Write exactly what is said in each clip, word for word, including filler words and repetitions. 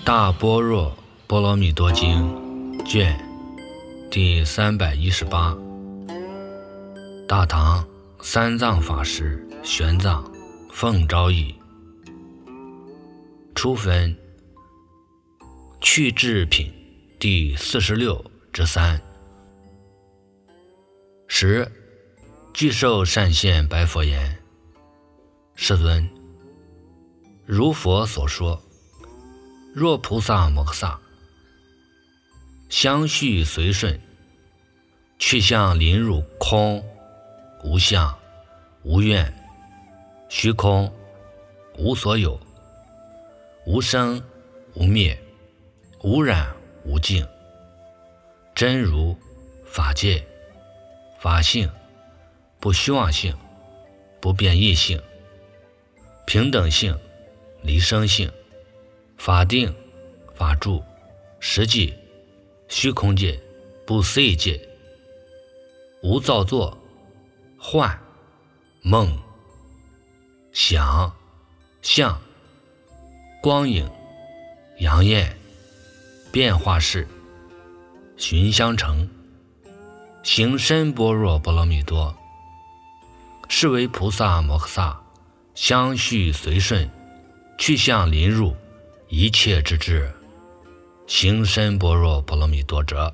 大般若波罗蜜多经卷第三百一十八，大唐三藏法师玄奘奉诏译，初分去至品第四十六之三。十具受善现白佛言：世尊，如佛所说，若菩萨摩诃萨相续随顺，去向临入空无相无愿虚空无所有无生无灭无染无净，真如法界法性不虚妄性不变异性平等性离生性法定法住实际虚空界不思议界无造作幻梦想相光影阳焰变化式寻相成行深般若波罗蜜多，是为菩萨摩诃萨相续随顺去向临入一切之智行深般若波罗蜜多者。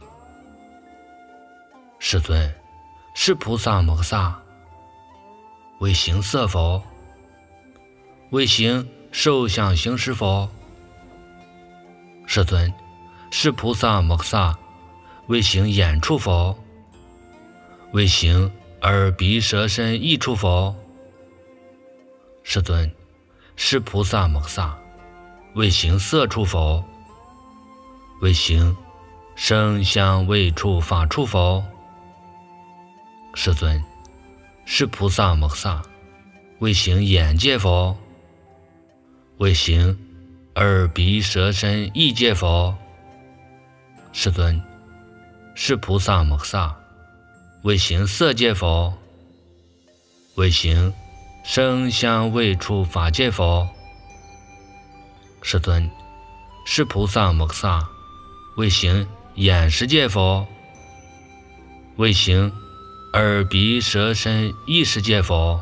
世尊，是菩萨摩诃萨为行色否？为行受想行识否？世尊，是菩萨摩诃萨为行眼处否？为行耳鼻舌身意处否？世尊，是菩萨摩诃萨为行色处否？为行声香味触法处否？世尊，是菩萨摩诃萨为行眼界否？为行耳鼻舌身意界否？世尊，是菩萨摩诃萨为行色界否？为行声香味触法界否？世尊，是菩萨摩诃萨为行眼识界否？为行耳鼻舌身意识界否？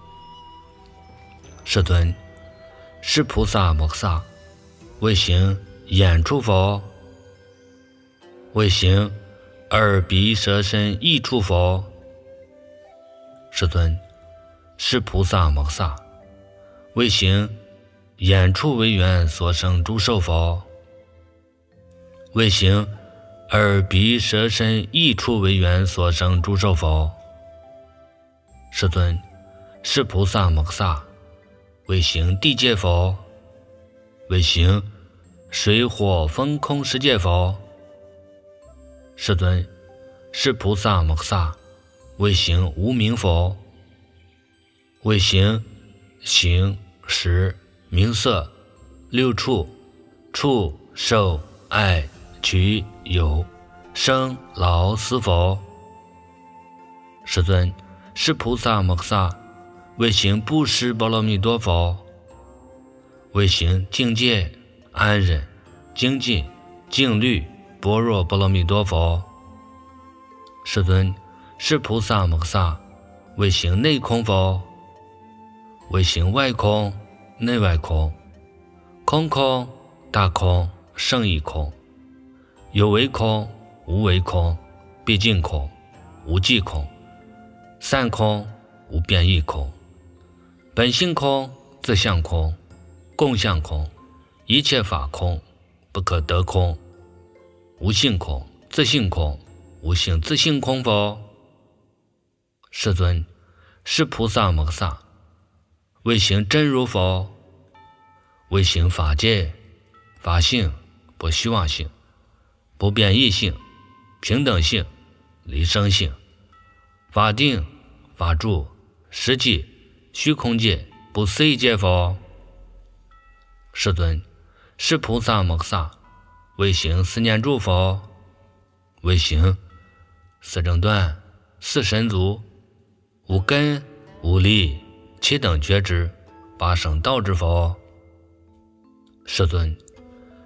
世尊，是菩萨摩诃萨为行眼处否？为行耳鼻舌身意处否？世尊，是菩萨摩诃萨为行眼处为缘所生诸受否？为行耳鼻舌身意处为缘所生诸受否？世尊，是菩萨摩诃萨为行地界否？为行水火风空十界否？世尊，是菩萨摩诃萨为行无明否？为行形识名色六处触受爱取有生老死否？世尊，是菩萨摩诃萨为行布施波罗蜜多否？为行境界安忍精进静虑般若波罗蜜多否？世尊，是菩萨摩诃萨为行内空否？为行外空内外空空空大空胜义空有为空无为空毕竟空无际空散空无变异空本性空自相空共相空一切法空不可得空无性空自性空无性自性空否？世尊，是菩萨摩诃萨为行真如否？为行法界法性不虚妄性不变异性平等性离生性法定法住实际虚空界不思议界否？世尊，是菩萨摩诃萨为行四念住否？为行四正断四神足无根无力七等觉知八圣道之否？世尊，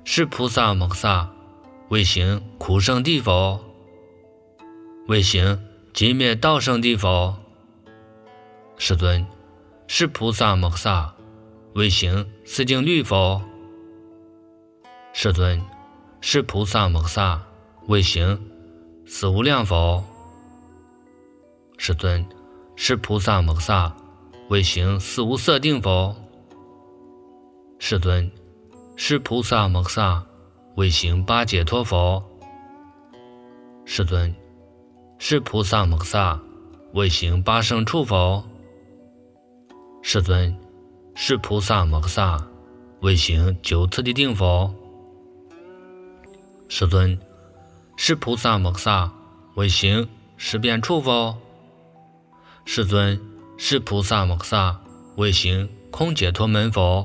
是菩萨摩诃萨为行苦圣地佛，为行寂灭道圣地佛。世尊，是菩萨摩诃萨为行四净律佛。世尊，是菩萨摩诃萨为行四无量佛。世尊，是菩萨摩诃萨为行四无色定佛。世尊，是菩萨摩诃萨为行八解脱佛。世尊，是菩萨摩诃萨为行八圣处佛。世尊，是菩萨摩诃萨为行九次第定佛。世尊，是菩萨摩诃萨为行十遍处佛。世尊，是菩萨摩诃萨为行空解脱门佛。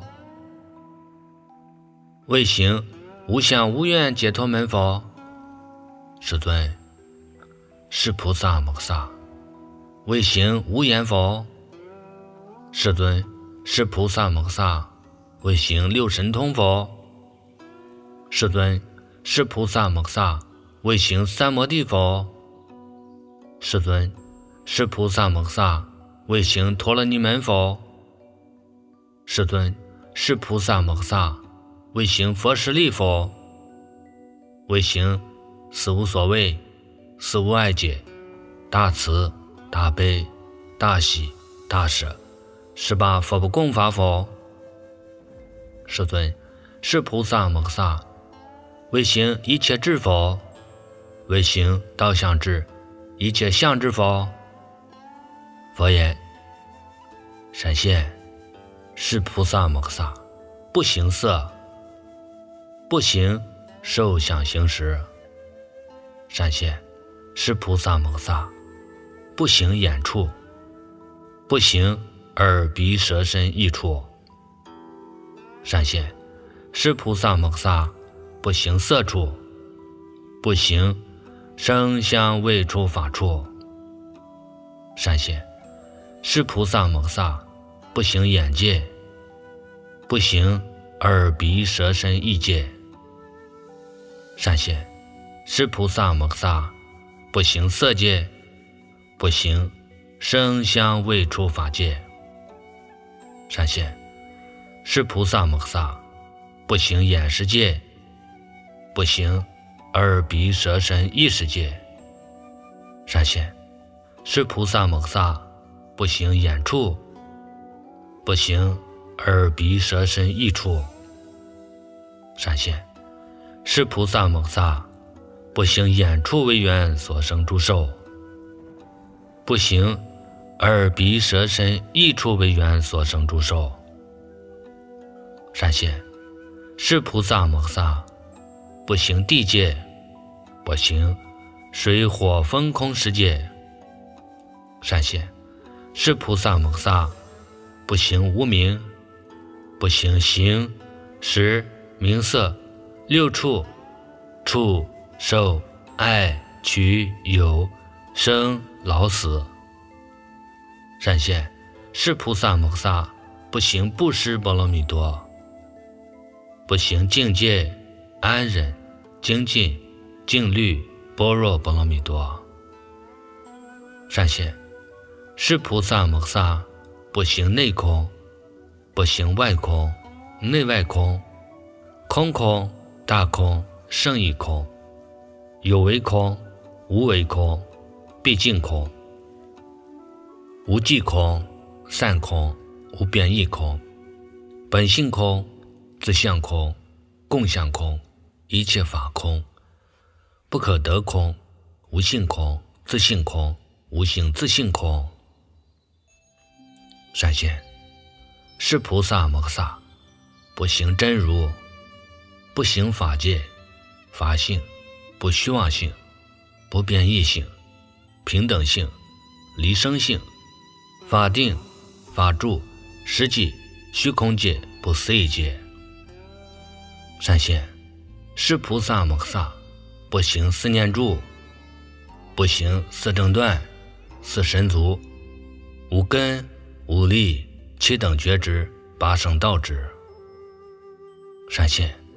为行无相无愿解脱门佛。世尊，是菩萨摩诃萨为行无言佛。世尊，是菩萨摩诃萨为行六神通佛。世尊，是菩萨摩诃萨为行三摩地佛。世尊，是菩萨摩诃萨为行陀罗尼门佛。世尊，是菩萨摩诃萨为行佛实力佛。为行四无所谓、四无碍解、大慈、大悲、大喜、大舍十八佛不共法佛。世尊，是菩萨摩诃萨为行一切智佛。为行道相智一切相智佛。佛言：闪现，是菩萨摩诃萨不行色，不行受想行识。闪现，是菩萨摩诃萨不行眼处，不行耳鼻舌身意处。闪现，是菩萨摩诃萨不行色处，不行声香味触法处。闪现，是菩萨摩诃萨不行眼界，不行耳鼻舌身意界。闪现，是菩萨摩诃萨不行色界，不行声香味触法界。闪现，是菩萨摩诃萨不行眼识界，不行耳鼻舌身意识界。闪现，是菩萨摩诃萨不行眼处，不行耳鼻舌身意处。闪现，是菩萨摩诃萨不行眼处为缘所生诸受，不行耳鼻舌身意处为缘所生诸受。闪现，是菩萨摩诃萨不行地界，不行水火风空世界。闪现，是菩萨摩诃萨不行无明，不行形识名色六处触受爱取有生老死。闪现，是菩萨摩诃萨不行布施波罗蜜多，不行境界安忍精进静虑般若波罗蜜多。闪现，是菩萨摩诃萨不行内空，不行外空内外空，空空大空胜义空，有为空无为空毕竟空，无记空散空无变异空，本性空自相空共相空一切法空，不可得空无性空自性空无性自性空。闪现，是菩萨摩诃萨不行真如，不行法界法性，不虚妄性，不变异性，平等性，离生性，法定法住实际虚空界不思议界。闪现，是菩萨摩诃萨不行四念住，不行四正断四神足，无根无力七等觉知八圣道智。闪现，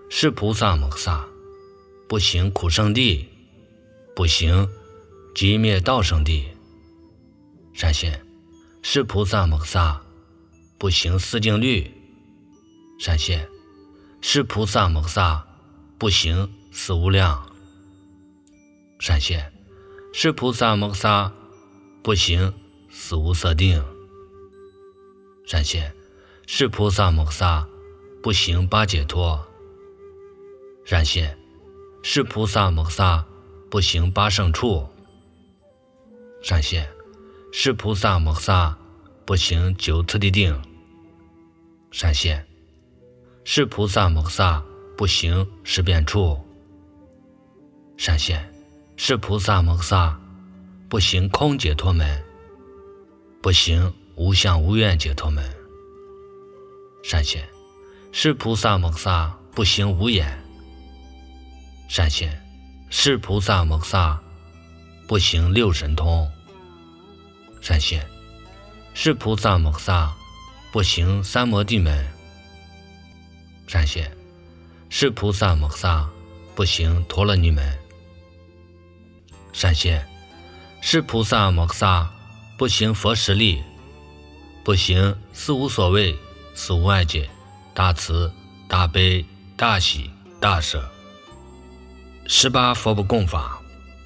是菩萨摩萨，不行苦圣地，不行寂灭道圣地。善现，是菩萨摩萨，不行四净律。善现，是菩萨摩萨，不行四无量。善现，是菩萨摩萨，不行四无色定。善现，是菩萨摩萨，不行八解脱。善现，是菩萨摩萨，不行八圣处。善现，是菩萨摩萨，不行九次第定。善现，是菩萨摩萨，不行十遍处。善现，是菩萨摩萨，不行空解脱门，不行无相无愿解脱门。善现，是菩萨摩萨，不行无眼。善现，是菩萨摩萨，不行六神通。善现，是菩萨摩萨，不行三摩地门。善现，是菩萨摩萨，不行陀罗尼门。善现，是菩萨摩萨，不行佛实力，不行四无所谓、四无碍解、大慈、大悲、大喜、大舍。十八佛不共法。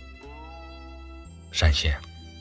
善现，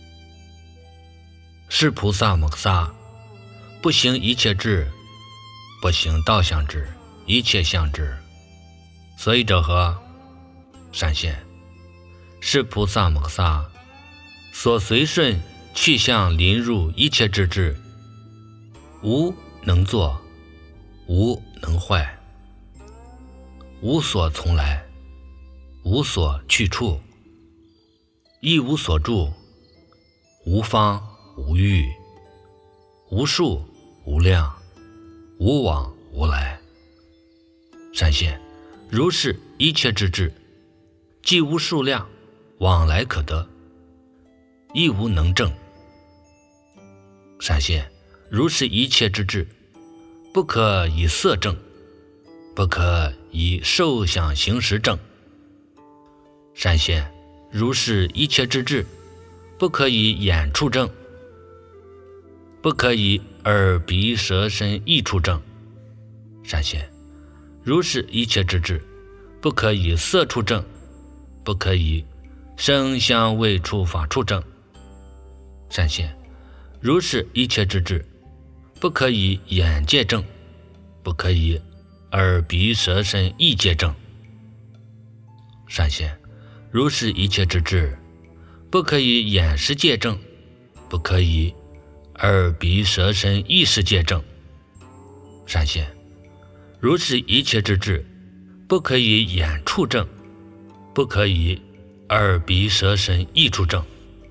是菩萨摩萨，不行一切智，不行道相智、一切相智。所以者何？善现，是菩萨摩萨，所随顺去向临入一切智智，无能作，无能坏，无所从来，无所去处，亦无所住，无方无欲，无数无量，无往无来。善现，如是一切之智，既无数量往来可得，亦无能证。善现，如是一切之智，不可以色证，不可以受想行识证。善现，如是一切之智，不可以眼处证，不可以耳鼻舌身意处证。善现，如是一切之智，不可以色处证，不可以声香味触法处证。善现，如是一切之智，不可以眼界证，不可以耳鼻舌身意界证。善现，如是一切之智，不可以眼识界证，不可以耳鼻舌身意识界证。善现，如是一切之智，不可以眼处证，不可以耳鼻舌身意处证。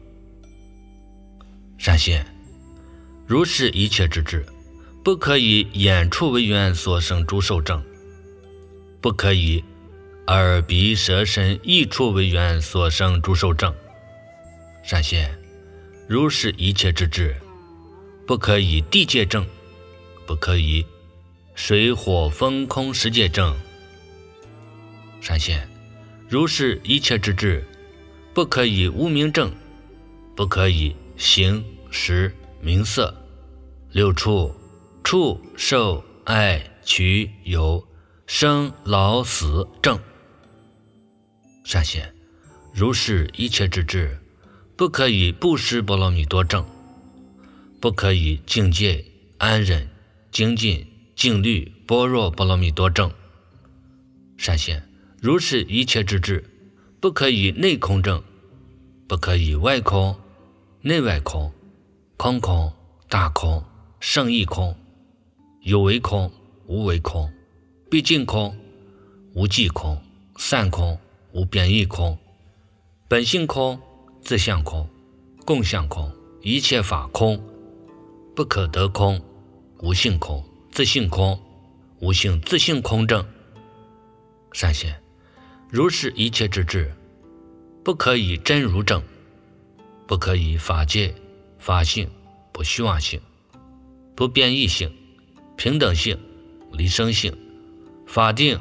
善现，如是一切之智，不可以眼处为缘所生诸受证，不可以耳鼻舌身意处为缘所生诸受证。善现，如是一切之智，不可以地界证，不可以水火风空识界证。善现，如是一切之智，不可以无明证，不可以形识名色六处触受爱取有生老死证。善现，如是一切之智，不可以布施波罗蜜多证，不可以境界安忍精进静虑般若波罗蜜多证。善现，如是一切之智，不可以内空证，不可以外空内外空空空大空胜义空有为空无为空毕竟空无际空散空无变异空本性空自相空共相空一切法空不可得空无性空自性空无性自性空证。善现，如是一切之智，不可以真如证，不可以法界法性不虚妄性不变异性平等性离生性法定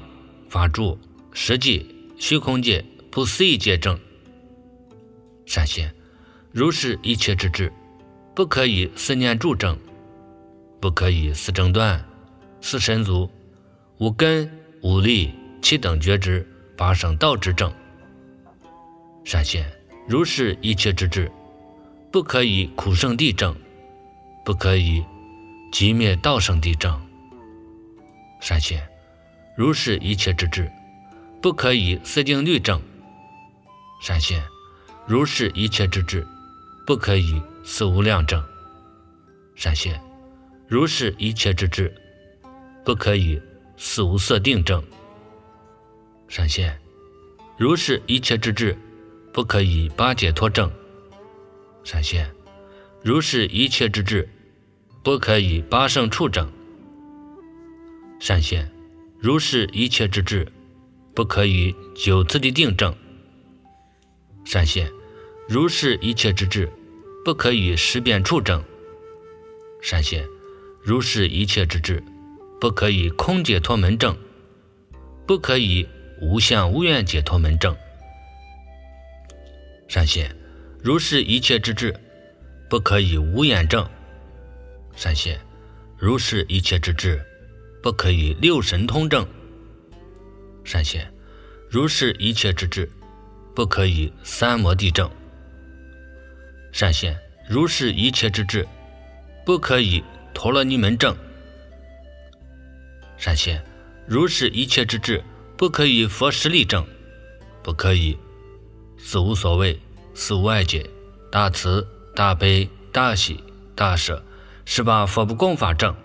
法住、实际、虚空界、不思议界正。善现，如是一切之智，不可以思念住正，不可以思正断、思神足，无根无力七等觉知发生道之正。善现，如是一切之智，不可以苦圣地正，不可以寂灭道圣地正。善现，如是一切之智，不可以思定律正。善现，如是一切之智，不可以思无量正。善现，如是一切之智，不可以思无色定正。善现，如是一切之智，不可以八解脱正。善现，如是一切之智，不可以八圣处正。善现，如是一切之智，不可以九次第定正。善现，如是一切之智，不可以识变处正。善现，如是一切之智，不可以空解脱门正，不可以无相无愿解脱门正。善现，如是一切之智，不可以无眼正。善现，如是一切之智，不可以六神通正。善现，如是一切之智，不可以三摩地正。善现，如是一切之智，不可以陀罗尼门正。善现，如是一切之智，不可以佛实力正，不可以四无所谓、四无碍解、大慈、大悲、大喜、大舍十八佛不共法正。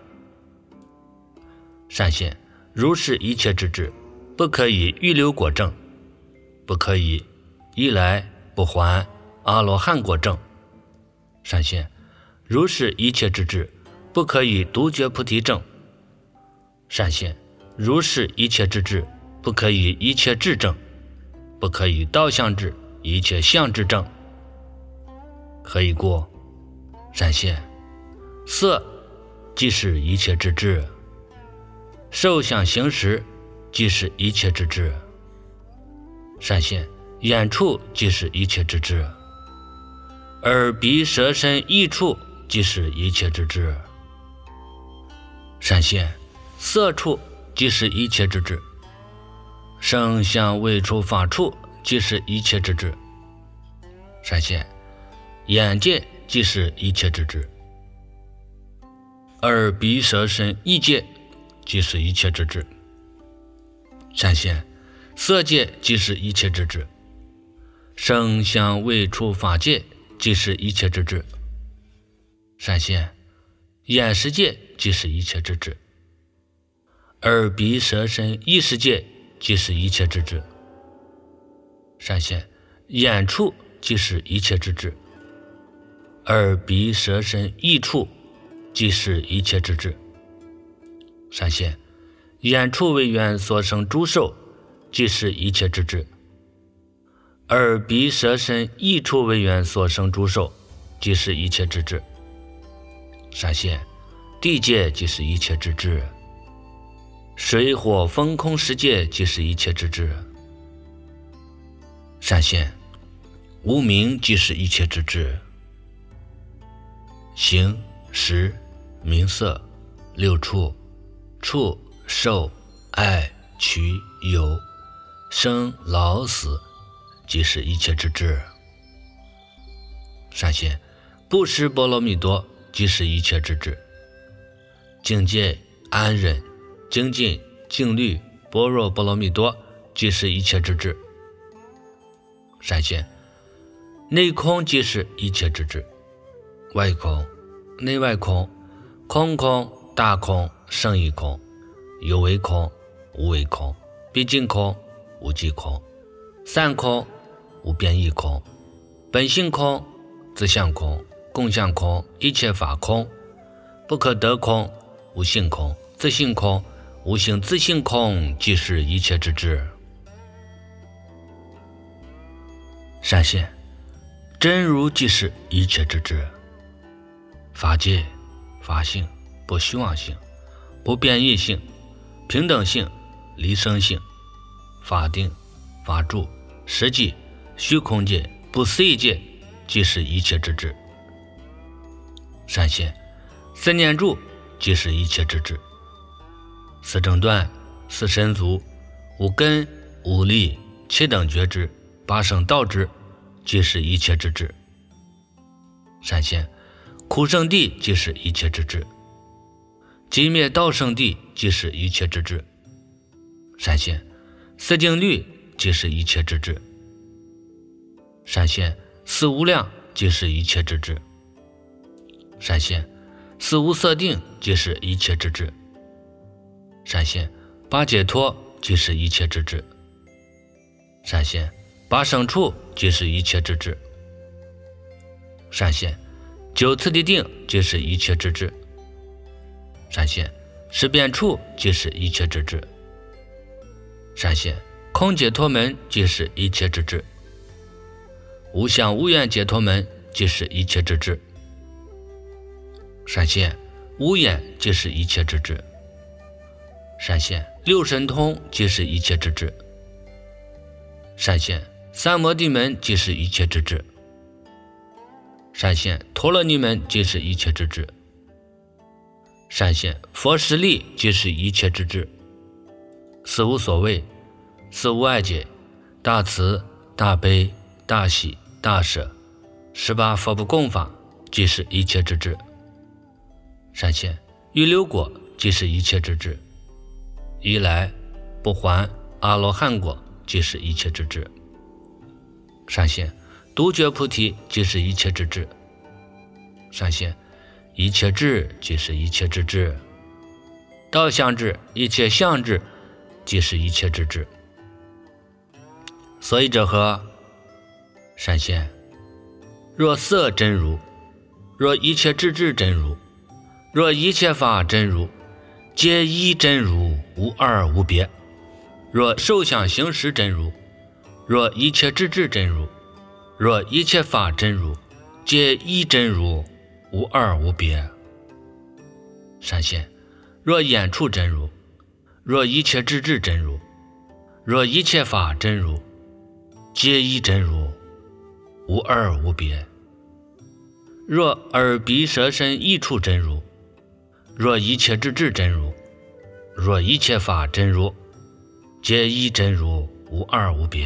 善现，如是一切之智，不可以预流果正，不可以一来不还阿罗汉果正。善现，如是一切之智，不可以独觉菩提正。善现，如是一切之智，不可以一切智正，不可以道相智一切相智正。何以故？善现，色即是一切之智，受想行识即是一切之智。善现，眼处即是一切之智，耳鼻舌身意处即是一切之智。善现，色处即是一切之智，声香味触法处即是一切之智。善现，眼界即是一切之智，耳鼻舌身意界即是一切之智。善现，色界即是一切之智，声香味触法界即是一切之智。善现，眼识界即是一切之智，耳鼻舌身意识界即是一切之智。善现，眼处即是一切之智，耳鼻舌身意处即是一切之智。善现，眼处为缘所生诸受即是一切之智，耳鼻舌身意处为缘所生诸受即是一切之智。善现，地界即是一切之智，水火风空识界即是一切之智。善现，无明即是一切之智，形识名色六处触受爱取有生老死即是一切之智。善现，布施波罗蜜多即是一切之智，境界安忍精进静虑般若波罗蜜多即是一切之智。善现，内空即是一切之智，外空内外空空空大空胜义空有为空无为空毕竟空无际空散空无变异空本性空自相空共相空一切法空不可得空无性空自性空无性自性空即是一切之智。善现，真如即是一切之智，法界法性不虚妄性不变异性平等性离生性法定、法住、实际、虚空界、不思议界，即是一切之智。善现，四念住，即是一切之智。四正断、四神足、五根、五力、七等觉知、八圣道知，即是一切之智。善现，苦圣地，即是一切之智。寂灭道圣地，即是一切之智。善现，四静虑，即是一切之智。善现，四无量，即是一切之智。善现，四无色定，即是一切之智。善现，八解脱，即是一切之智。善现，八生处，即是一切之智。善现，九次第定，即是一切之智。善现，十变处，即是一切之智。善现，空解脱门，即是一切之智。无相无愿解脱门，即是一切之智。善现，无眼，即是一切之智。善现，六神通，即是一切之智。善现，三摩地门，即是一切之智。善现，陀罗尼门，即是一切之智。善现，佛实力，即是一切之智。四无所谓，四无碍解，大慈、大悲、大喜、大舍，十八佛不共法，即是一切之智。善现，预流果，即是一切之智。一来不还阿罗汉果，即是一切之智。善现，独觉菩提，即是一切之智。善现，一切智，即是一切之智。道相智，一切相智，即是一切之智。所以者何？善现，若色真如，若一切智智真如，若一切法真如，皆一真如，无二无别。若受想行识真如，若一切智智真如，若一切法真如，皆一真如，无二无别。善现，若眼处真如，若一切智智真如，若一切法真如，皆一真如，无二无别。若耳鼻舌身意处真如，若一切智智真如，若一切法真如，皆一真如，无二无别。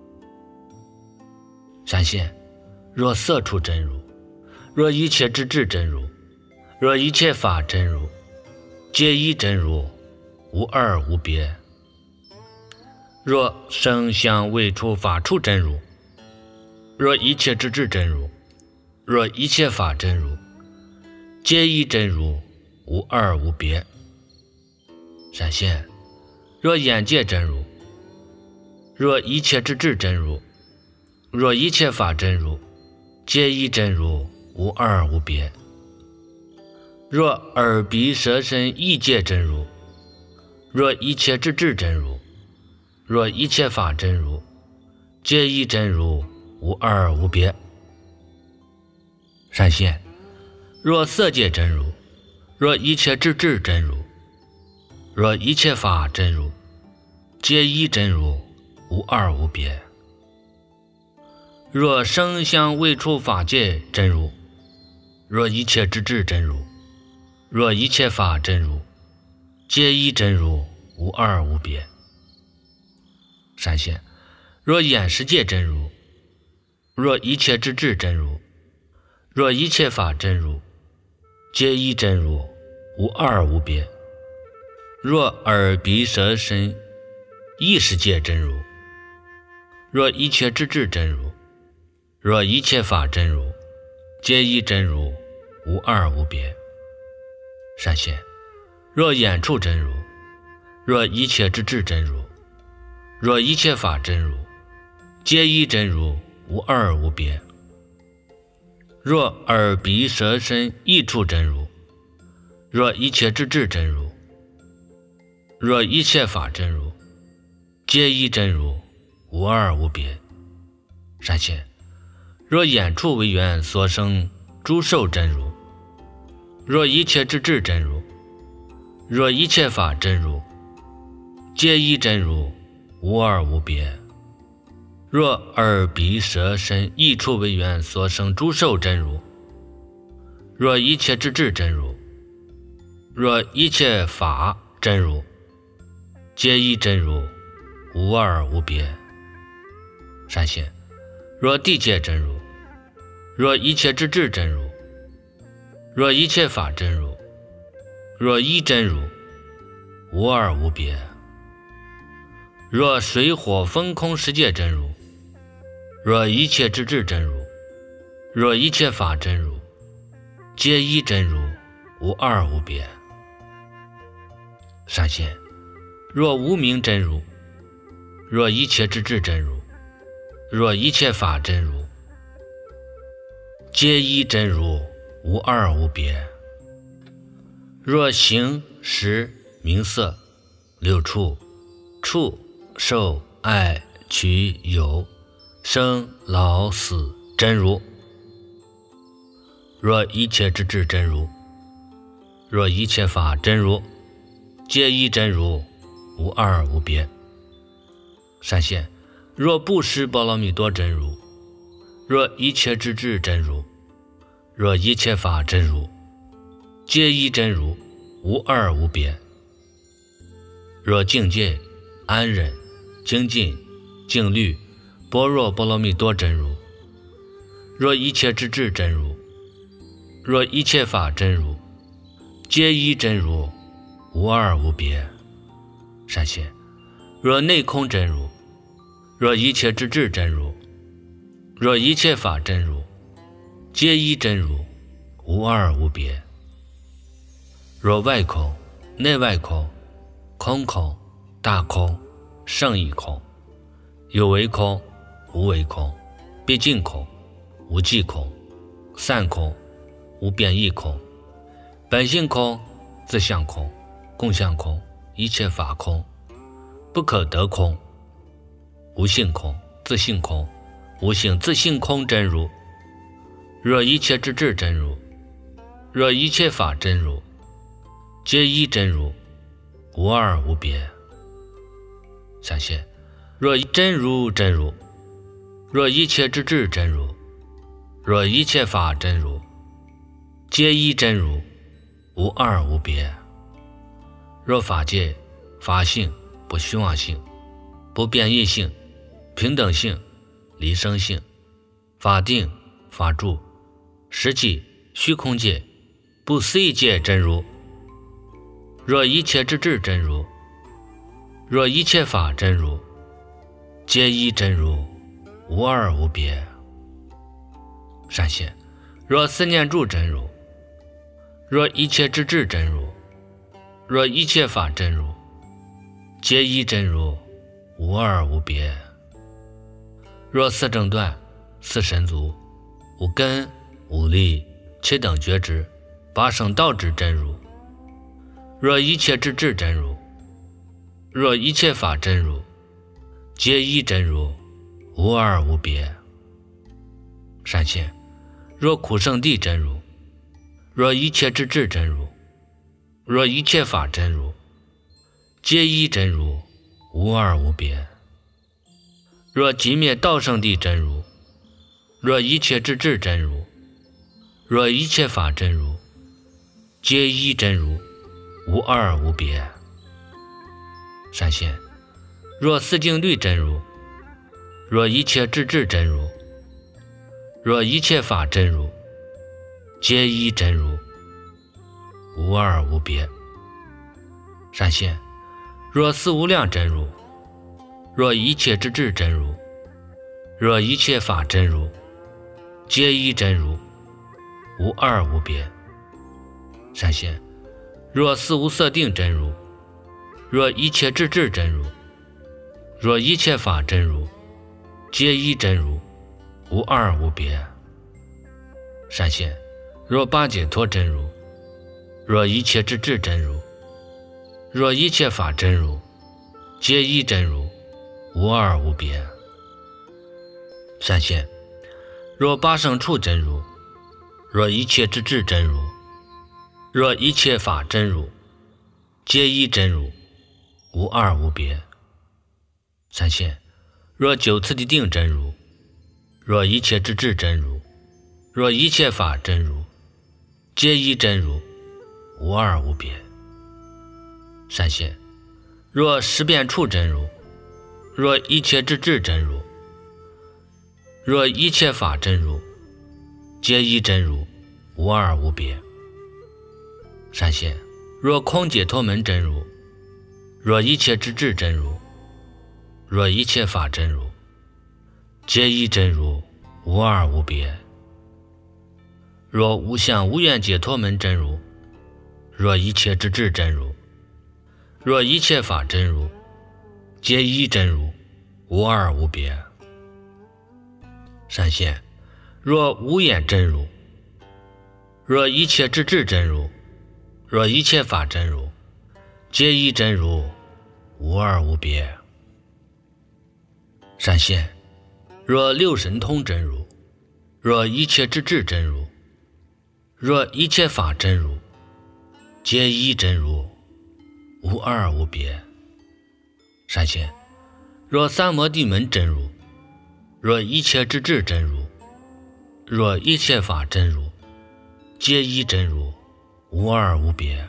善现，若色处真如，若一切智智真如，若一切法真如，皆一真如，无二无别。若声香味触法处真如，若一切智智真如，若一切法真如，皆一真如，无二无别。善现，若眼界真如，若一切智智真如，若一切法真如，皆一真如，无二无别。若耳鼻舌身意界真如，若一切智智真如，若一切法真如，皆一真如，无二无别。善现，若色界真如，若一切智智真如，若一切法真如，皆一真如，无二无别。若声香味触法界真如，若一切智智真如，若一切法真如，皆一真如，无二无别。善现，若眼识界真如，若一切智智真如，若一切法真如，皆一真如，无二无别。若耳鼻舌身意识界真如，若一切智智真如，若一切法真如，皆一真如，无二无别。善现，若眼处真如，若一切智智真如，若一切法真如，皆一真如，无二无别。若耳鼻舌身意处真如，若一切智智真如，若一切法真如，皆一真如，无二无别。善现，若眼处为缘所生诸受真如，若一切智智真如，若一切法真如，皆一真如， 无二无别。若耳鼻舌身意处为缘所生诸受真如，若一切之智真如，若一切法真如，皆依真如，无二无别。善现，若地界真如，若一切之智真如，若一切法真如，若一真如，无二无别。若水火风空世界真如，若一切之智真如，若一切法真如，皆依真如，无二无别。善现，若无明真如，若一切之智真如，若一切法真如，皆依真如，无二无别。若形识名色六处触受爱取有生老死真如，若一切之智真如，若一切法真如，皆依真如，无二无别。善现，若布施波罗蜜多真如，若一切之智真如，若一切法真如，皆依真如，无二无别。若境界安忍精进静虑般若波罗蜜多真如，若一切之智真如，若一切法真如，皆依真如，无二无别。善现，若内空真如，若一切之智真如，若一切法真如，皆依真如，无二无别。若外空内外空空空大空胜义空有为空无为空毕竟空无际空散空无变异空本性空自相空共相空一切法空不可得空无性空自性空无性自性空真如，若一切之智真如，若一切法真如，皆依真如，无二无别。善现，若真如真如，若一切之智真如，若一切法真如，皆依真如，无二无别。若法界法性不虚妄性不变异性平等性离生性法定法住实际虚空界不思议界真如，若一切之智真如，若一切法真如，皆依真如，无二无别。善现，若四念住真如，若一切之智真如，若一切法真如，皆依真如，无二无别。若四正断四神足无根无力七等觉知八圣道之真如，若一切之智真如，若一切法真如，皆依真如，无二无别。善现，若苦圣地真如，若一切之智真如，若一切法真如，皆依真如，无二无别。若寂灭道圣地真如，若一切之智真如，若一切法真如，皆依真如，无二无别。善现，若四境律真如，若一切之智真如，若一切法真如，皆依真如，无二无别。善现，若四无量真如，若一切之智真如，若一切法真如，皆依真如，无二无别。善现，若四无色定真如，若一切智智真如，若一切法真如，皆依真如，无二无别。善现，若八解脱真如，若一切之智真如，若一切法真如，皆依真如，无二无别。善现，若八圣处真如，若一切之智真如，若一切法真如，皆依真如，无二无别。 三线，若九次的定真如，若一切之智真如，若一切法真如，皆一真如，无二无别。三线，若识变处真如，若一切之智真如，若一切法真如，皆一真如，无二无别。三线，若空解脱门真如，若一切之智真如，若一切法真如，皆一真如，无二无别。若无相无愿解脱门真如，若一切之智真如，若一切法真如，皆一真如，无二无别。三线，若无眼真如，若一切之智真如，若一切法真如，皆一真如，无二无别。三线，若六神通真如，若一切之智真如，若一切法真如，皆一真如，无二无别。三线，若三摩地门真如，若一切之智真如，若一切法真如，皆一真如，无二无别。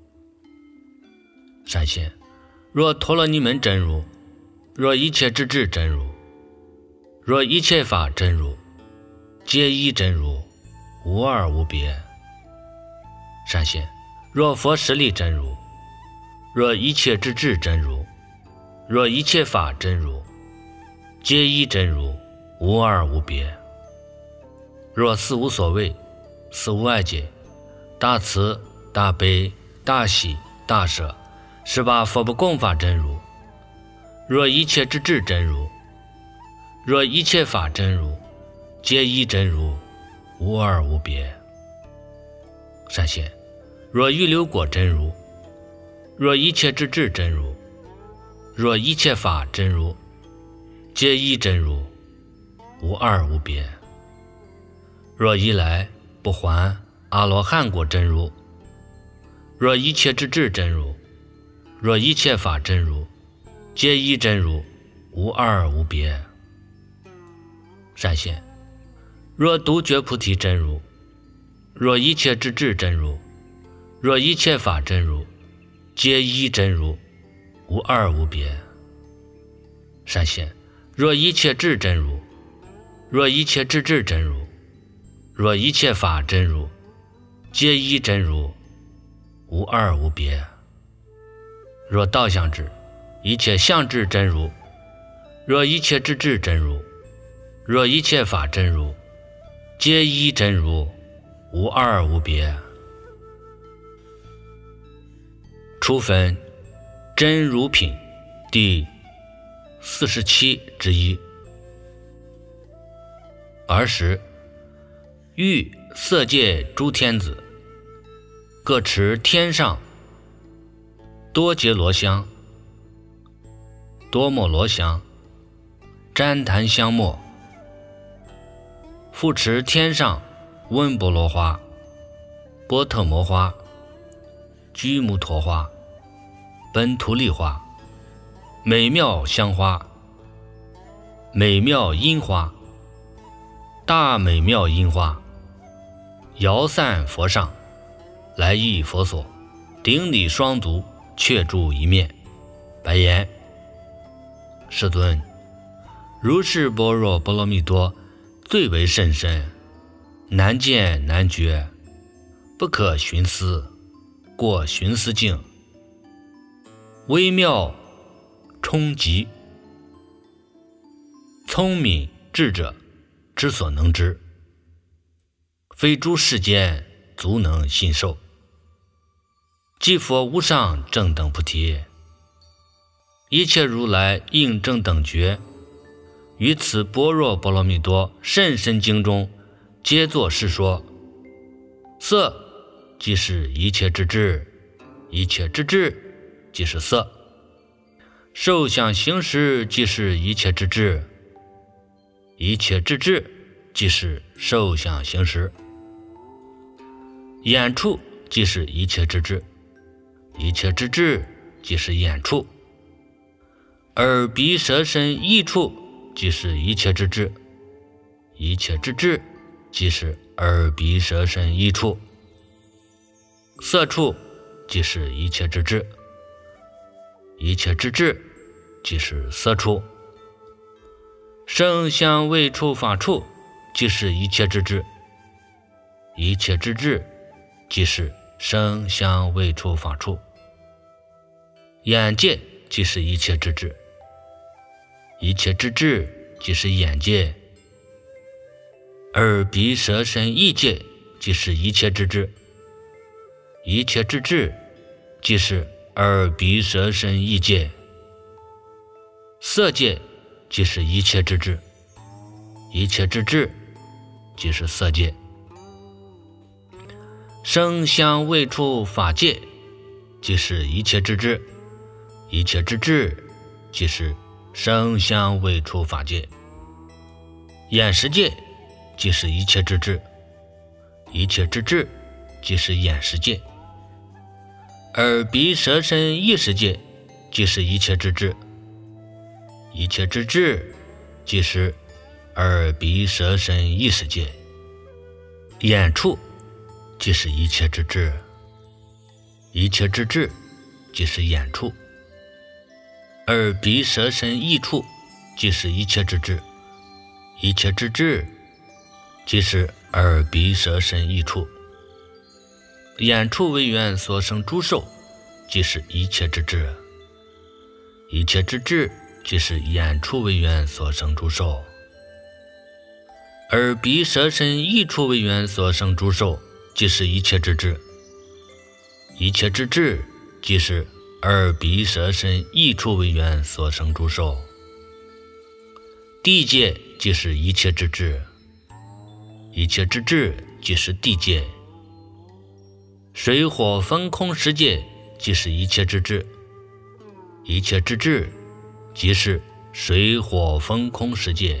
三线，若陀罗尼门真如，若一切之智真如，若一切法真如，皆一真如，无二无别。三线，若佛实力真如，若一切之智真如，若一切法真如，皆一真如，无二无别。若四无所谓，四无碍解，大慈大悲大喜大舍，十八佛不共法真如，若一切之智真如，若一切法真如，皆一真如，无二无别。三线，若预流果真如，若一切之智真如，若一切法真如，皆一真如，无二无别。若一来不还阿罗汉果真如，若一切之智真如，若一切法真如，皆一真如，无二无别。三线，若独觉菩提真如，若一切之智真如，若一切法真如，皆一真如，无二无别。三线，若一切智真如，若一切之智真如，若一切法真如，皆一真如，无二无别。若道相智，一切相智真如，若一切之智真如，若一切法真如，皆一真如，无二无别。初分真如品第四十七之一。儿时，欲色界诸天子，各持天上多杰罗香、多摩罗香、旃檀香末，复持天上温波罗花、波特摩花、居摩陀花、本图利花、美妙香花、美妙樱花、大美妙樱花，摇散佛上，来诣佛所，顶礼双足，却住一面，白言：世尊，如是般若波罗蜜多最为甚深，难见难觉，不可寻思，过寻思境，微妙冲击，聪明智者之所能知，非诸世间足能信受。即佛无上正等菩提，一切如来应正等觉，于此般若波罗蜜多甚深经中，皆作是说：色即是一切之智，一切之智即是色；受想行识即是一切之智，一切之智即是受想行识；眼处即是一切之智，一切之智即是眼处； 耳鼻舌身意处，即是一切之智。一切之智，即是耳鼻舌身意处。色处，即是一切之智。一切之智，即是色处。声香味触法处，即是一切之智。一切之智，即是声香味触法处。眼界，即是一切之智。一切之智，即是眼界。耳鼻舌身意界，即是一切之智。一切之智，即是耳鼻舌身意界。色界，即是一切之智。一切之智，即是色界。声香味触法界，即是一切之智。一切之智，即是声香味触法界。眼识界，即是一切之智。一切之智，即是眼识界。耳鼻舌身意识界，即是一切之智。一切之智，即是耳鼻舌身意识界。眼处，即是一切之智。一切之智，即是眼处。耳鼻舌身意处，即是一切之智。一切之智，即是耳鼻舌身意处。眼处为缘所生诸受，即是一切之智。一切之智，即是眼处为缘所生诸受。耳鼻舌身意处为缘所生诸受，即是一切之智。一切之智，即是耳鼻舌身意处为缘所生诸受。地界，即是一切之智。一切之智，即是地界。水火风空世界，即是一切之智。一切之智，即是水火风空世界。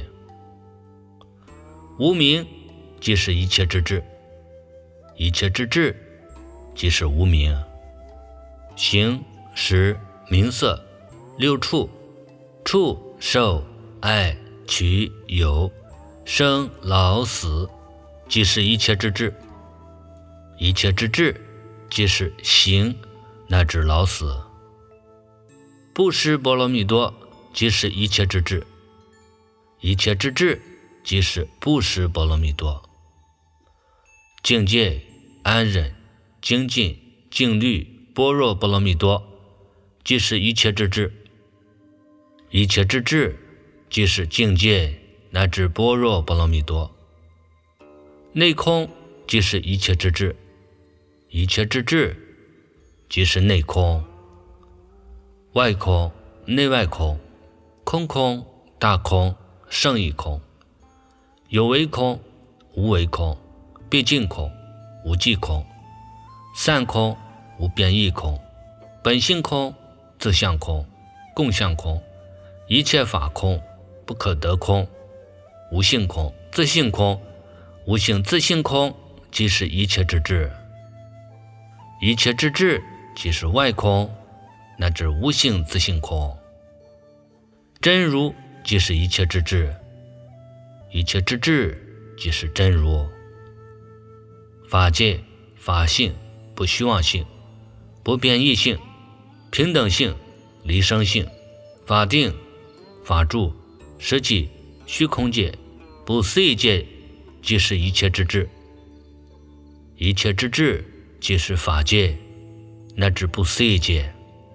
无明，即是一切之智。一切之智，即是无明。形识名色六处，触受爱取有生老死，即是一切之智。一切之智，即是行乃至老死。不识波罗蜜多，即是一切之智。一切之智，即是不识波罗蜜多。境界安忍精进静虑般若波罗蜜多，即是一切之智。一切之智，即是境界乃至般若波罗蜜多。内空，即是一切之智。一切之智，即是内空。外空内外空，空空大空胜义空，有为空无为空，毕竟空无际空，散空无变异空，本性空自相空共相空，一切法空不可得空，无性空自性空，无性自性空，即是一切之智。一切之智，即是外空乃至无性自性空。真如，即是一切之智。一切之智，即是真如。法界法性不虚妄性不变异性平等性离生性法定法住实际虚空界不思议界，即是一切之智。一切之智，即是法界乃至不思议界。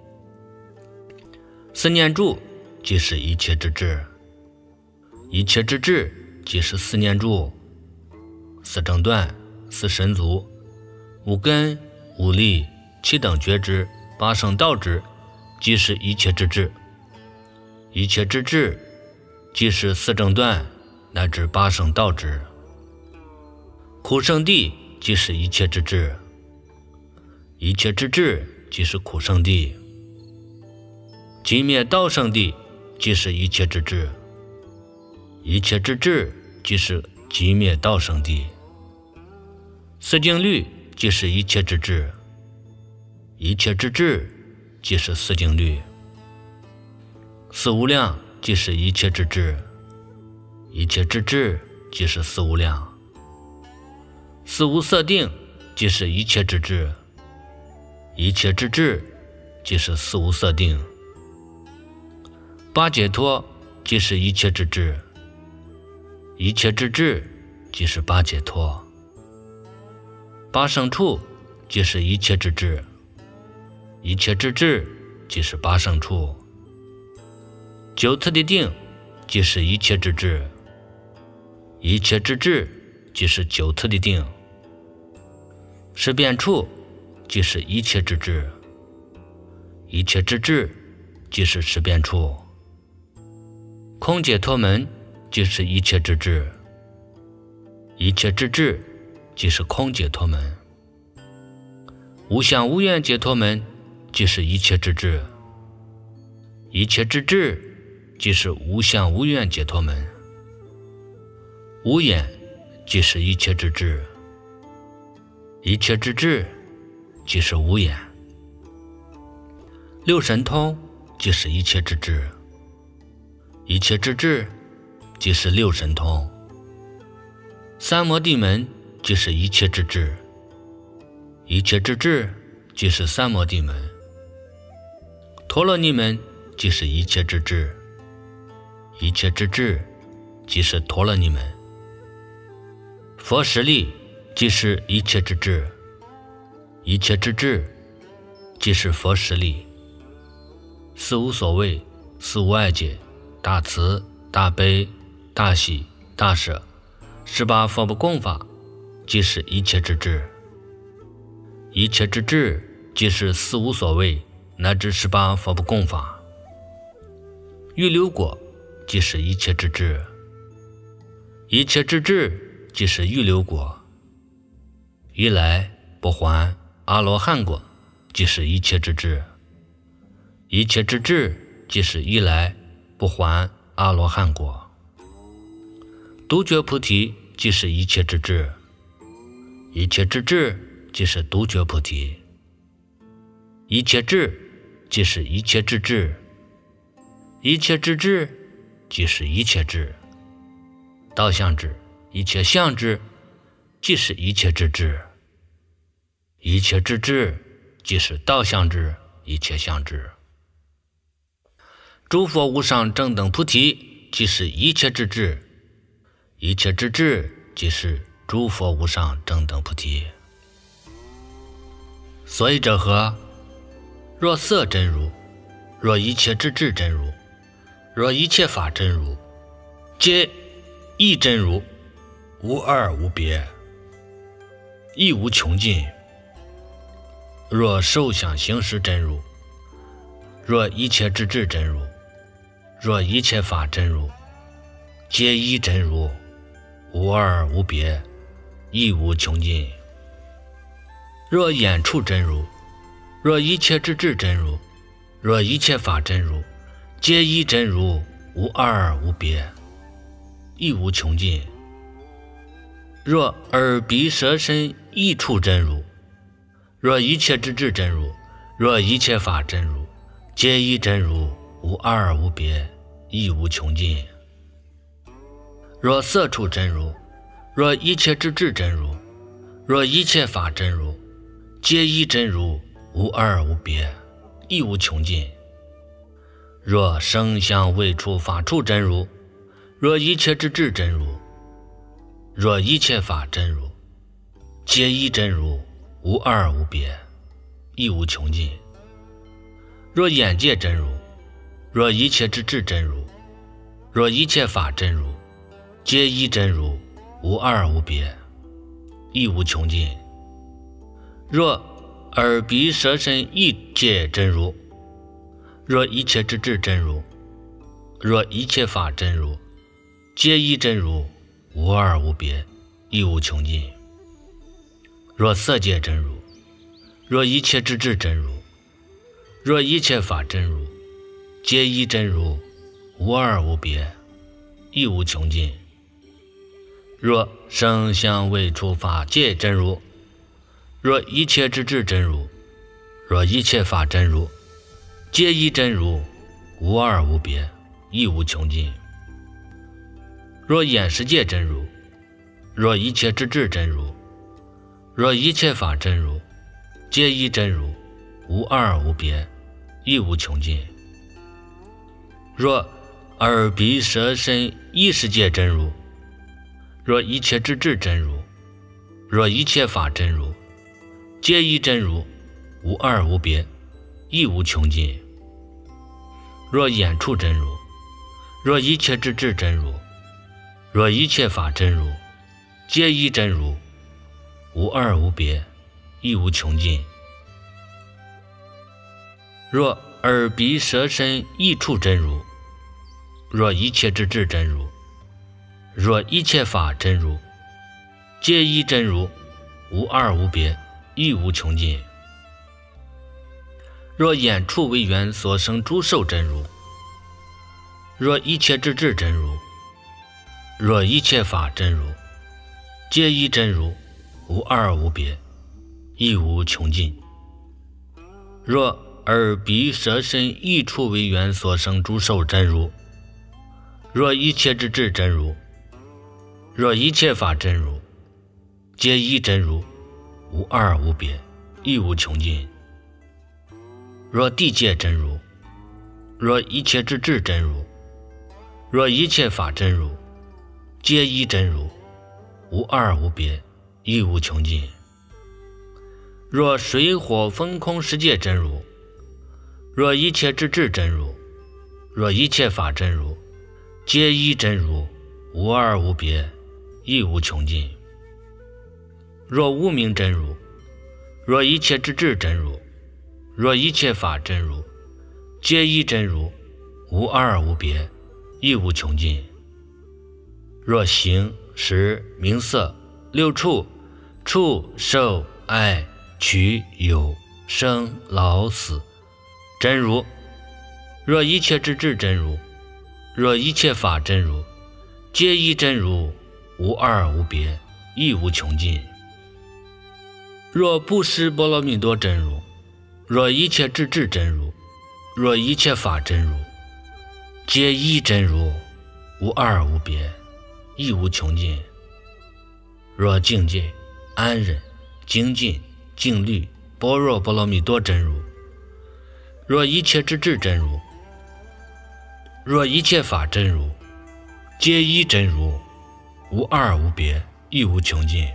四念住，即是一切之智。一切之智，即是四念住。四正断四神足五根五力七等觉知八圣道知，即是一切之智。一切之智，即是四正断乃至八圣道知。苦圣地，即是一切之智。一切之智，即是苦圣地。寂灭道圣地，即是一切之智。一切之智，即是寂灭道圣地。四静虑，即是一切之智。一切之智，即是四静虑。 四无量即是一切之智，一切之智即是四无量。四无色定即是一切之智，一切之智即是四无色定。八解脱即是一切之智，一切之智即是八解脱。八胜处即是一切之智，一切之智即是八胜处。九次的定即是一切之智，一切之智即是九次的定。识变处即是一切之智，一切之智即是识变处。空解脱门即是一切之智，一切之智即是空解脱门。无相无愿解脱门即是一切之智，一切之智即是无相无愿解脱门。无眼即是一切之智，一切之智即是无眼。六神通即是一切之智，一切之智即是六神通。三摩地门即是一切之智，一切之智即是三摩地门。陀罗尼门即是一切之智，一切之智即是陀罗尼门。佛实力即是一切之智，一切之智即是佛实力。四无所谓，四无碍解，大慈大悲大喜大舍，十八佛不共法即是一切之智，一切之智即是四无所谓乃至十八佛不共法。预流果即是一切之智，一切之智即是预流果。一来不还阿罗汉果即是一切之智，一切之智即是一来不还阿罗汉果。独觉菩提即是一切之智，一切之智即是独觉菩提。一切智即是一切之智，一切之智即是一切智。道相智一切相智即是一切之智，一切之智即是道相智一切相智。诸佛无上正等菩提即是一切之智，一切之智即是诸佛无上正等菩提。所以者何？若色真如，若一切之智真如，若一切法真如，皆一真如，无二无别，亦无穷尽。若受想行识真如，若一切之智真如，若一切法真如，皆一真如，无二无别，亦无穷尽。若眼处真如，若一切之智真如，若一切法真如，皆一真如，无二无别，亦无穷尽。若耳鼻舌身意处真如，若一切之智真如，若一切法真如，皆一真如，无二无别，亦无穷尽。若色处真如，若一切之智真如，若一切法真如，皆一真如，无二无别，亦无穷尽。若声香味触法处真如，若一切之智真如，若一切法真如，皆一真如，无二无别，亦无穷尽。若眼界真如，若一切之智真如，若一切法真如，皆一真如，无二无别，亦无穷尽。若耳鼻舌身意界真如，若一切之智真如，若一切法真如，皆一真如，无二无别，亦无穷尽。若色界真如，若一切之智真如，若一切法真如，皆一真如，无二无别，亦无穷尽。若声香味触法界真如，若一切之智真如，若一切法真如，皆一真如， 无二无别，亦无穷尽。若眼识界真如，若一切之智真如，若一切法真如，皆一真如，无二无别，亦无穷尽。若耳鼻舌身意识界真如，若一切之智真如，若一切法真如，皆一真如，无二无别，亦无穷尽。若眼处真如，若一切之智真如，若一切法真如，皆一真如，无二无别，亦无穷尽。若耳鼻舌身意处真如，若一切之智真如，若一切法真如，皆一真如，无二无别，亦无穷尽。若眼处为缘所生诸受真如，若一切之智真如，若一切法真如，皆一真如，无二无别，亦无穷尽。若耳鼻舌身意处为缘所生诸受真如，若一切之智真如，若一切法真如，皆一真如，无二无别，亦无穷尽。若地界真如，若一切之智真如，若一切法真如，皆一真如，无二无别，亦无穷尽。若水火风空世界真如，若一切之智真如，若一切法真如，皆一真如，无二无别，亦无穷尽。若无明真如，若一切之智真如，若一切法真如，皆一真如，无二无别，亦无穷尽。若形识名色六处触受爱取有生老死真如，若一切之智真如，若一切法真如，皆一真如，无二无别，亦无穷尽。若不识波罗蜜多真如，若一切之智真如，若一切法真如，皆一真如，无二无别，亦无穷尽。若境界安忍精进静虑般若波罗蜜多真如，若一切之智真如，若一切法真如，皆一真如，无二无别，亦无穷尽。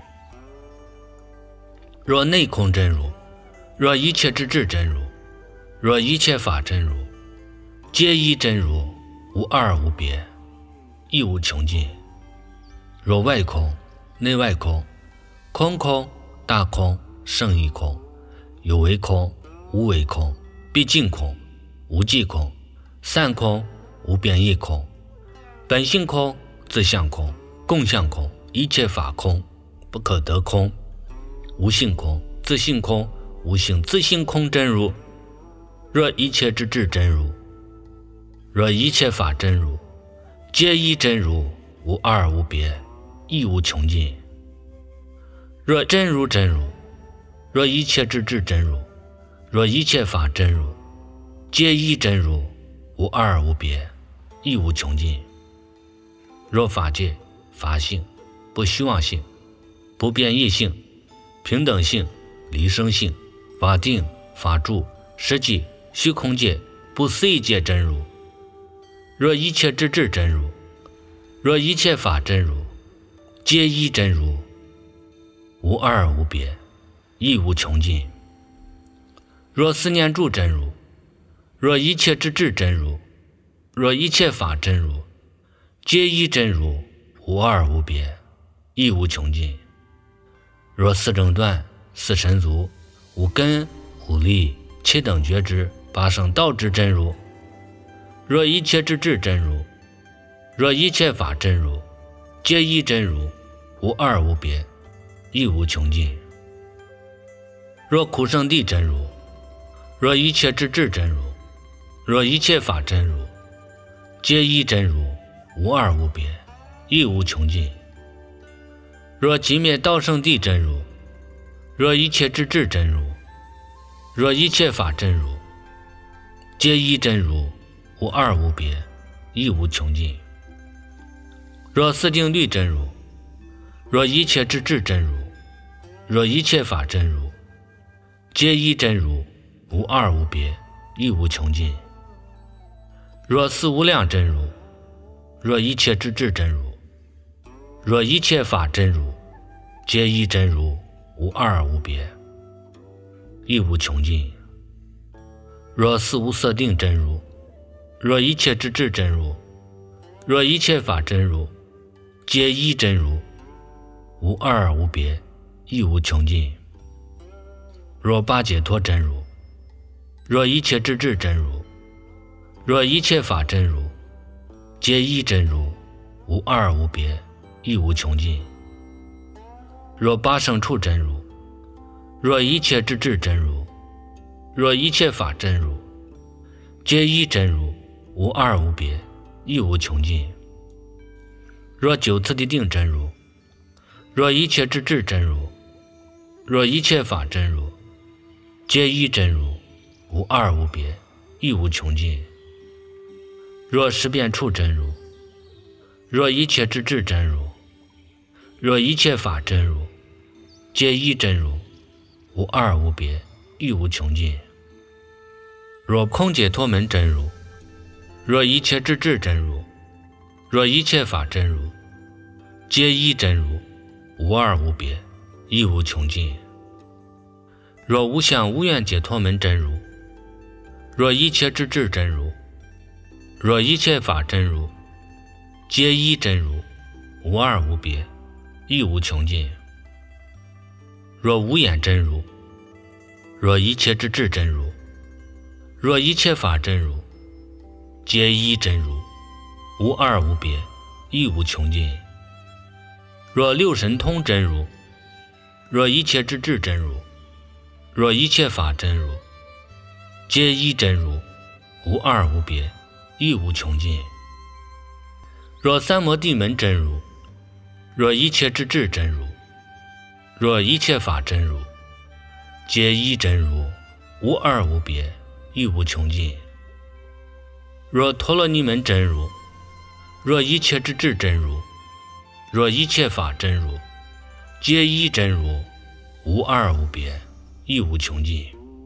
若内空真如，若一切之智真如，若一切法真如，皆一真如，无二无别，亦无穷尽。若外空内外空空空大空胜义空有为空无为空毕竟空无际空散空无变异空本性空自相空共相空一切法空不可得空无性空自性空无性自性空真如，若一切之智真如，若一切法真如，皆一真如，无二无别，亦无穷尽。若真如真如，若一切之智真如，若一切法真如，皆一真如，无二无别，亦无穷尽。若法界法性不虚妄性不变异性平等性离生性法定法住实际虚空界不思议界真如，若一切之智真如，若一切法真如，皆一真如，无二无别，亦无穷尽。若思念住真如，若一切之智真如，若一切法真如，皆一真如，无二无别，亦无穷尽。若四正断四神足五根五力七等觉知八圣道之真如，若一切之智真如，若一切法真如，皆一真如，无二无别，亦无穷尽。若苦圣地真如，若一切之智真如，若一切法真如，皆一真如，无二无别，亦无穷尽。若极灭道圣地真如，若一切之智真如，若一切法真如，皆一真如， 无二无别，亦无穷尽。若四定律真如，若一切之智真如，若一切法真如，皆一真如，无二无别，亦无穷尽。若四无量真如，若一切之智真如，若一切法真如，皆一真如，无二无别，亦无穷尽。若四无色定真如，若一切之智真如，若一切法真如，皆一真如，无二无别，亦无穷尽。若八解脱真如，若一切之智真如，若一切法真如，皆一真如，无二无别，亦无穷尽。若八圣处真如，若一切之智真如，若一切法真如，皆一真如，无二无别，亦无穷尽。若九次第定真如，若一切之智真如，若一切法真如，皆一真如，无二无别，亦无穷尽。若十变处真如，若一切之智真如，若一切法真如，皆一真如，无二无别，亦无穷尽。若空解脱门真如，若一切之智真如，若一切法真如，皆一真如，无二无别，亦无穷尽。若无相无愿解脱门真如，若一切之智真如，若一切法真如，皆一真如，无二无别，亦无穷尽。若无眼真如，若一切之智真如，若一切法真如，皆一真如，无二无别，亦无穷尽。若六神通真如，若一切之智真如，若一切法真如，皆一真如，无二无别，亦无穷尽。若三摩地门真如，若一切之智真如，若一切法真如，皆一真如，无二无别，亦无穷尽。若陀罗尼门真如，若一切之智真如，若一切法真如，皆一真如，无二无别，亦无穷尽。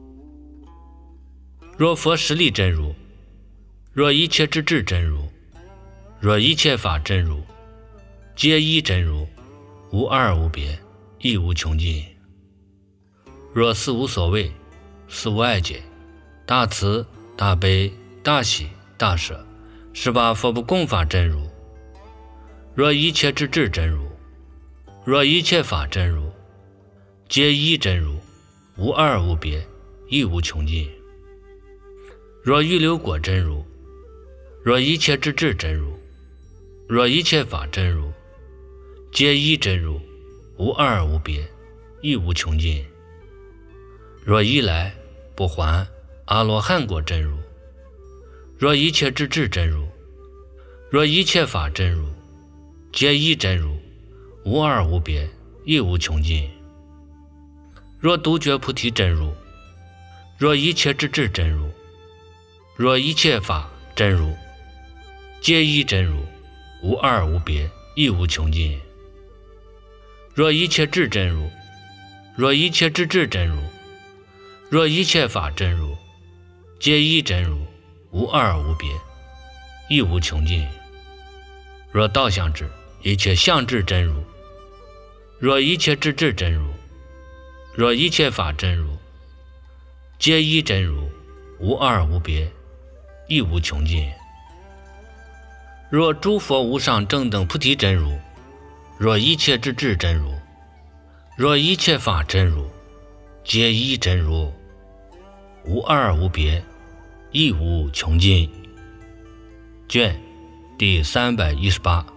若佛实力真如，若一切之智真如，若一切法真如，皆一真如，无二无别，亦无穷尽。若四无所谓，四无碍解，大慈大悲大喜大舍，十八佛不共法真如，若一切之智真如，若一切法真如，皆一真如，无二无别，亦无穷尽。若预流果真如，若一切之智真如，若一切法真如，皆一真如，无二无别，亦无穷尽。若一来不还阿罗汉果真如，若一切之智真如，若一切法真如，皆一真如，无二无别，亦无穷尽。若独觉菩提真如，若一切之智真如，若一切法真如，皆一真如，无二无别，亦无穷尽。若一切智真如，若一切之智真如，若一切法真如，皆一真如，无二无别，亦无穷尽。若道相智，一切相智真如，若一切之智真如，若一切法真如，皆一真如，无二无别，亦无穷尽。若诸佛无上正等菩提真如，若一切之智真如，若一切法真如，皆一真如，无二无别，亦无穷尽。卷第三百一十八。